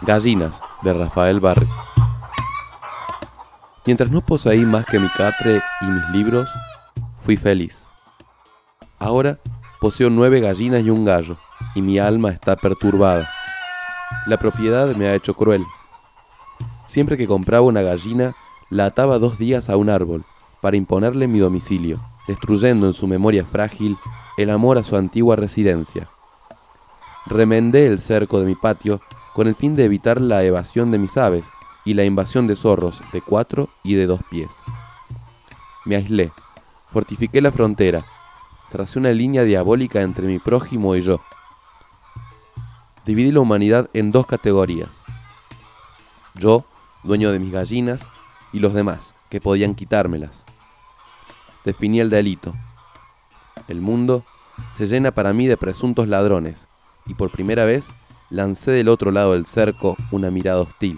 Gallinas, de Rafael Barret. Mientras no poseí más que mi catre y mis libros, fui feliz. Ahora poseo 9 gallinas y un gallo, y mi alma está perturbada. La propiedad me ha hecho cruel. Siempre que compraba una gallina, la ataba 2 días a un árbol, para imponerle mi domicilio, destruyendo en su memoria frágil el amor a su antigua residencia. Remendé el cerco de mi patio con el fin de evitar la evasión de mis aves y la invasión de zorros de 4 y de 2 pies. Me aislé, fortifiqué la frontera, tracé una línea diabólica entre mi prójimo y yo. Dividí la humanidad en 2 categorías. Yo, dueño de mis gallinas, y los demás, que podían quitármelas. Definí el delito. El mundo se llena para mí de presuntos ladrones, y por primera vez lancé del otro lado del cerco una mirada hostil.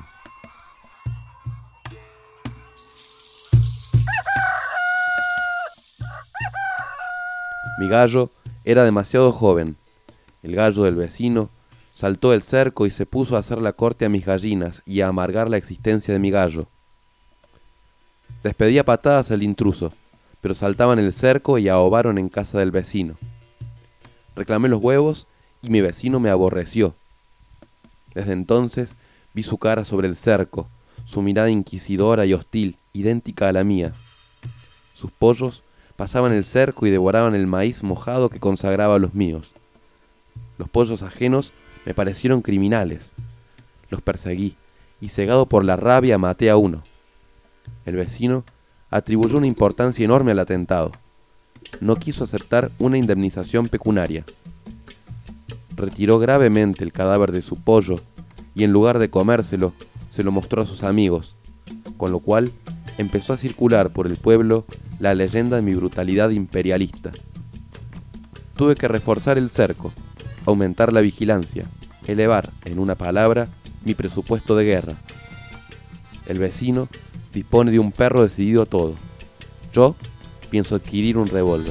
Mi gallo era demasiado joven. El gallo del vecino saltó del cerco y se puso a hacer la corte a mis gallinas y a amargar la existencia de mi gallo. Despedí a patadas al intruso, pero saltaban el cerco y ahogaron en casa del vecino. Reclamé los huevos y mi vecino me aborreció. Desde entonces vi su cara sobre el cerco, su mirada inquisidora y hostil, idéntica a la mía. Sus pollos pasaban el cerco y devoraban el maíz mojado que consagraba a los míos. Los pollos ajenos me parecieron criminales. Los perseguí y, cegado por la rabia, maté a uno. El vecino atribuyó una importancia enorme al atentado. No quiso aceptar una indemnización pecuniaria. Retiró gravemente el cadáver de su pollo y, en lugar de comérselo, se lo mostró a sus amigos, con lo cual empezó a circular por el pueblo la leyenda de mi brutalidad imperialista. Tuve que reforzar el cerco, aumentar la vigilancia, elevar, en una palabra, mi presupuesto de guerra. El vecino dispone de un perro decidido a todo. Yo pienso adquirir un revólver.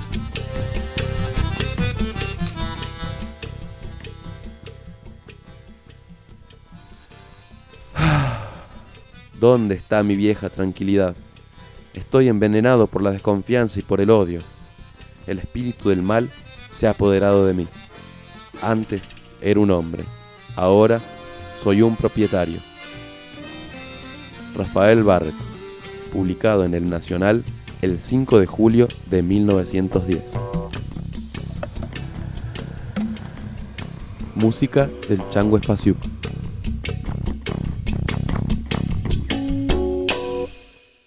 ¿Dónde está mi vieja tranquilidad? Estoy envenenado por la desconfianza y por el odio. El espíritu del mal se ha apoderado de mí. Antes era un hombre, ahora soy un propietario. Rafael Barret, publicado en El Nacional el 5 de julio de 1910. Música del Chango Espaciuc.